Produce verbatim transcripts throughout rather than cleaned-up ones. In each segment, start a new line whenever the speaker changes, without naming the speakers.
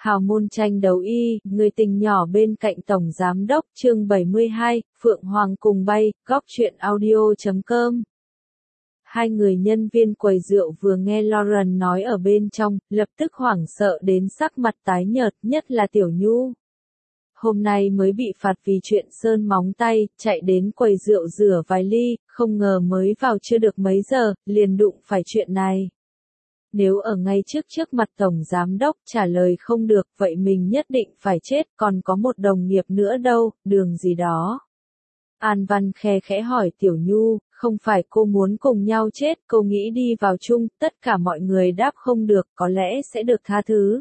Hào môn tranh đấu y, người tình nhỏ bên cạnh Tổng Giám đốc, chương bảy mươi hai, Phượng Hoàng cùng bay, góc truyện audio chấm com. Hai người nhân viên quầy rượu vừa nghe Lauren nói ở bên trong, lập tức hoảng sợ đến sắc mặt tái nhợt, nhất là Tiểu Nhu. Hôm nay mới bị phạt vì chuyện sơn móng tay, chạy đến quầy rượu rửa vài ly, không ngờ mới vào chưa được mấy giờ, liền đụng phải chuyện này. Nếu ở ngay trước trước mặt Tổng Giám đốc trả lời không được, vậy mình nhất định phải chết, còn có một đồng nghiệp nữa đâu, đường gì đó. An Văn khe khẽ hỏi Tiểu Nhu, không phải cô muốn cùng nhau chết, cô nghĩ đi vào chung, tất cả mọi người đáp không được, có lẽ sẽ được tha thứ.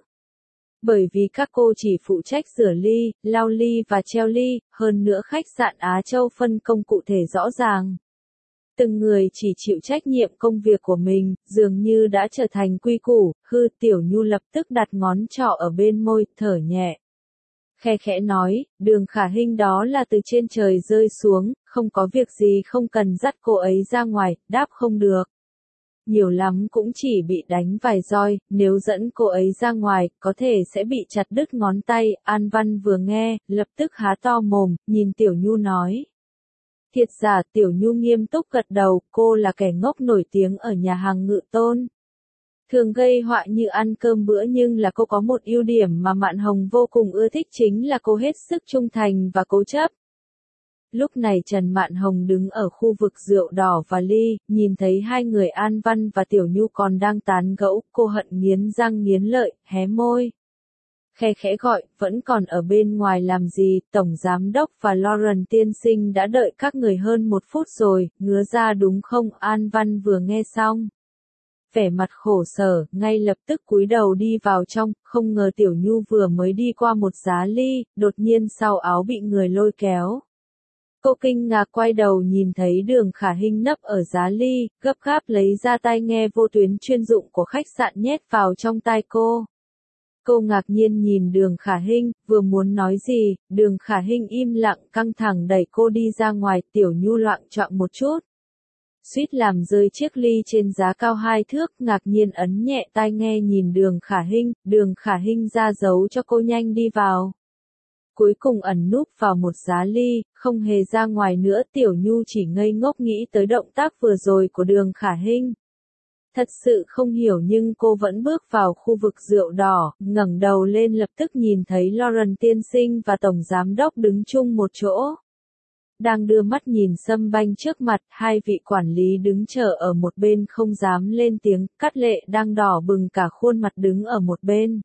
Bởi vì các cô chỉ phụ trách rửa ly, lau ly và treo ly, hơn nữa khách sạn Á Châu phân công cụ thể rõ ràng. Từng người chỉ chịu trách nhiệm công việc của mình, dường như đã trở thành quy củ, hư. Tiểu Nhu lập tức đặt ngón trỏ ở bên môi, thở nhẹ. Khe khẽ nói, Đường Khả Hinh đó là từ trên trời rơi xuống, không có việc gì không cần dắt cô ấy ra ngoài, đáp không được. Nhiều lắm cũng chỉ bị đánh vài roi, nếu dẫn cô ấy ra ngoài, có thể sẽ bị chặt đứt ngón tay. An Văn vừa nghe, lập tức há to mồm, nhìn Tiểu Nhu nói. Thiệt giả, Tiểu Nhu nghiêm túc gật đầu, cô là kẻ ngốc nổi tiếng ở nhà hàng Ngự Tôn. Thường gây họa như ăn cơm bữa, nhưng là cô có một ưu điểm mà Mạn Hồng vô cùng ưa thích, chính là cô hết sức trung thành và cố chấp. Lúc này Trần Mạn Hồng đứng ở khu vực rượu đỏ và ly, nhìn thấy hai người An Văn và Tiểu Nhu còn đang tán gẫu, cô hận nghiến răng nghiến lợi, hé môi. Khe khẽ gọi, vẫn còn ở bên ngoài làm gì, Tổng Giám đốc và Lauren tiên sinh đã đợi các người hơn một phút rồi, ngứa ra đúng không? An Văn vừa nghe xong. Vẻ mặt khổ sở, ngay lập tức cúi đầu đi vào trong, không ngờ Tiểu Nhu vừa mới đi qua một giá ly, đột nhiên sau áo bị người lôi kéo. Cô kinh ngạc quay đầu nhìn thấy Đường Khả Hinh nấp ở giá ly, gấp gáp lấy ra tai nghe vô tuyến chuyên dụng của khách sạn nhét vào trong tai cô. Cô ngạc nhiên nhìn Đường Khả Hinh, vừa muốn nói gì, Đường Khả Hinh im lặng căng thẳng đẩy cô đi ra ngoài. Tiểu Nhu loạng choạng một chút. Suýt làm rơi chiếc ly trên giá cao hai thước, ngạc nhiên ấn nhẹ tai nghe nhìn Đường Khả Hinh, Đường Khả Hinh ra dấu cho cô nhanh đi vào. Cuối cùng ẩn núp vào một giá ly, không hề ra ngoài nữa. Tiểu Nhu chỉ ngây ngốc nghĩ tới động tác vừa rồi của Đường Khả Hinh. Thật sự không hiểu, nhưng cô vẫn bước vào khu vực rượu đỏ, ngẩng đầu lên lập tức nhìn thấy Lauren tiên sinh và Tổng Giám đốc đứng chung một chỗ. Đang đưa mắt nhìn Sâm Banh trước mặt, hai vị quản lý đứng chờ ở một bên không dám lên tiếng, Cát Lệ đang đỏ bừng cả khuôn mặt đứng ở một bên.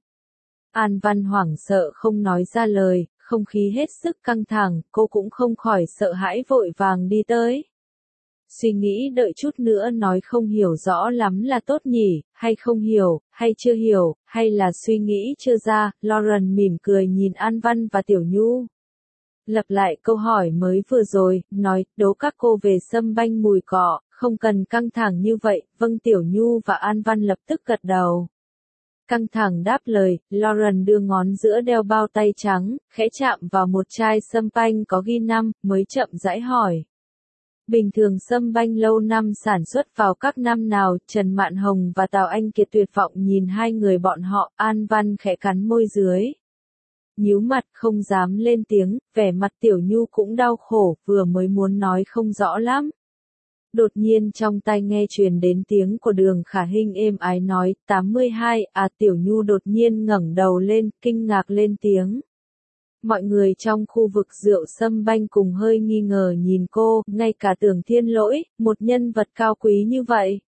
An Văn hoảng sợ không nói ra lời, không khí hết sức căng thẳng, cô cũng không khỏi sợ hãi vội vàng đi tới. Suy nghĩ đợi chút nữa nói không hiểu rõ lắm là tốt nhỉ, hay không hiểu, hay chưa hiểu, hay là suy nghĩ chưa ra. Lauren mỉm cười nhìn An Văn và Tiểu Nhu. Lặp lại câu hỏi mới vừa rồi, nói, đố các cô về Sâm Banh mùi cọ, không cần căng thẳng như vậy. Vâng. Tiểu Nhu và An Văn lập tức gật đầu. Căng thẳng đáp lời, Lauren đưa ngón giữa đeo bao tay trắng, khẽ chạm vào một chai Sâm Banh có ghi năm, mới chậm rãi hỏi. Bình thường Sâm Banh lâu năm sản xuất vào các năm nào? Trần Mạn Hồng và Tào Anh Kiệt tuyệt vọng nhìn hai người bọn họ. An Văn khẽ cắn môi dưới. Nhíu mặt không dám lên tiếng, vẻ mặt Tiểu Nhu cũng đau khổ, vừa mới muốn nói không rõ lắm. Đột nhiên trong tai nghe truyền đến tiếng của Đường Khả Hinh êm ái nói, tám mươi hai, à. Tiểu Nhu đột nhiên ngẩng đầu lên, kinh ngạc lên tiếng. Mọi người trong khu vực rượu Sâm Banh cùng hơi nghi ngờ nhìn cô, ngay cả Tưởng Thiên Lỗi, một nhân vật cao quý như vậy.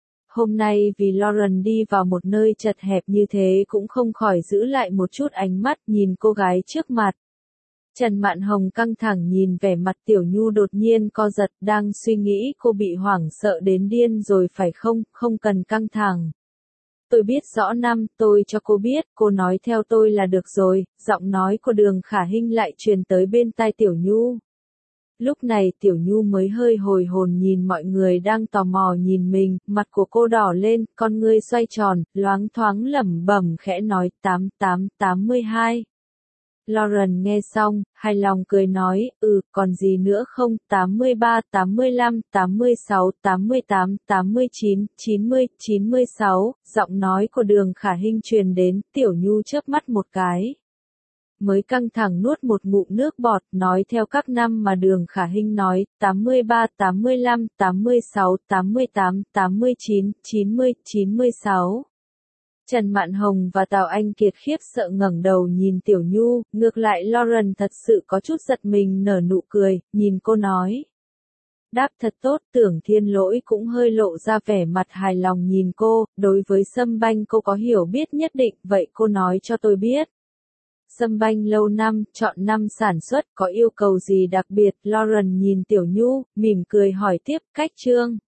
Hôm nay vì Lauren đi vào một nơi chật hẹp như thế cũng không khỏi giữ lại một chút ánh mắt nhìn cô gái trước mặt. Trần Mạn Hồng căng thẳng nhìn vẻ mặt Tiểu Nhu đột nhiên co giật, đang suy nghĩ cô bị hoảng sợ đến điên rồi phải không? Không cần căng thẳng. Tôi biết rõ năm, tôi cho cô biết, cô nói theo tôi là được rồi. Giọng nói của Đường Khả Hinh lại truyền tới bên tai Tiểu Nhu. Lúc này Tiểu Nhu mới hơi hồi hồn nhìn mọi người đang tò mò nhìn mình, mặt của cô đỏ lên, con ngươi xoay tròn, loáng thoáng lẩm bẩm khẽ nói, tám tám tám mươi hai. Lauren nghe xong, hài lòng cười nói, ừ, còn gì nữa không, tám mươi ba, tám mươi lăm, tám mươi sáu, tám mươi tám, tám mươi chín, chín mươi, chín mươi sáu, giọng nói của Đường Khả Hinh truyền đến, Tiểu Nhu chớp mắt một cái. Mới căng thẳng nuốt một ngụm nước bọt, nói theo các năm mà Đường Khả Hinh nói, tám mươi ba, tám mươi lăm, tám mươi sáu, tám mươi tám, tám mươi chín, chín mươi, chín mươi sáu. Trần Mạn Hồng và Tào Anh Kiệt khiếp sợ ngẩng đầu nhìn Tiểu Nhu, ngược lại Lauren thật sự có chút giật mình nở nụ cười, nhìn cô nói. Đáp thật tốt, Tưởng Thiên Lỗi cũng hơi lộ ra vẻ mặt hài lòng nhìn cô, đối với Sâm Banh cô có hiểu biết nhất định, vậy cô nói cho tôi biết. Sâm Banh lâu năm, chọn năm sản xuất, có yêu cầu gì đặc biệt, Lauren nhìn Tiểu Nhu, mỉm cười hỏi tiếp, cách trương.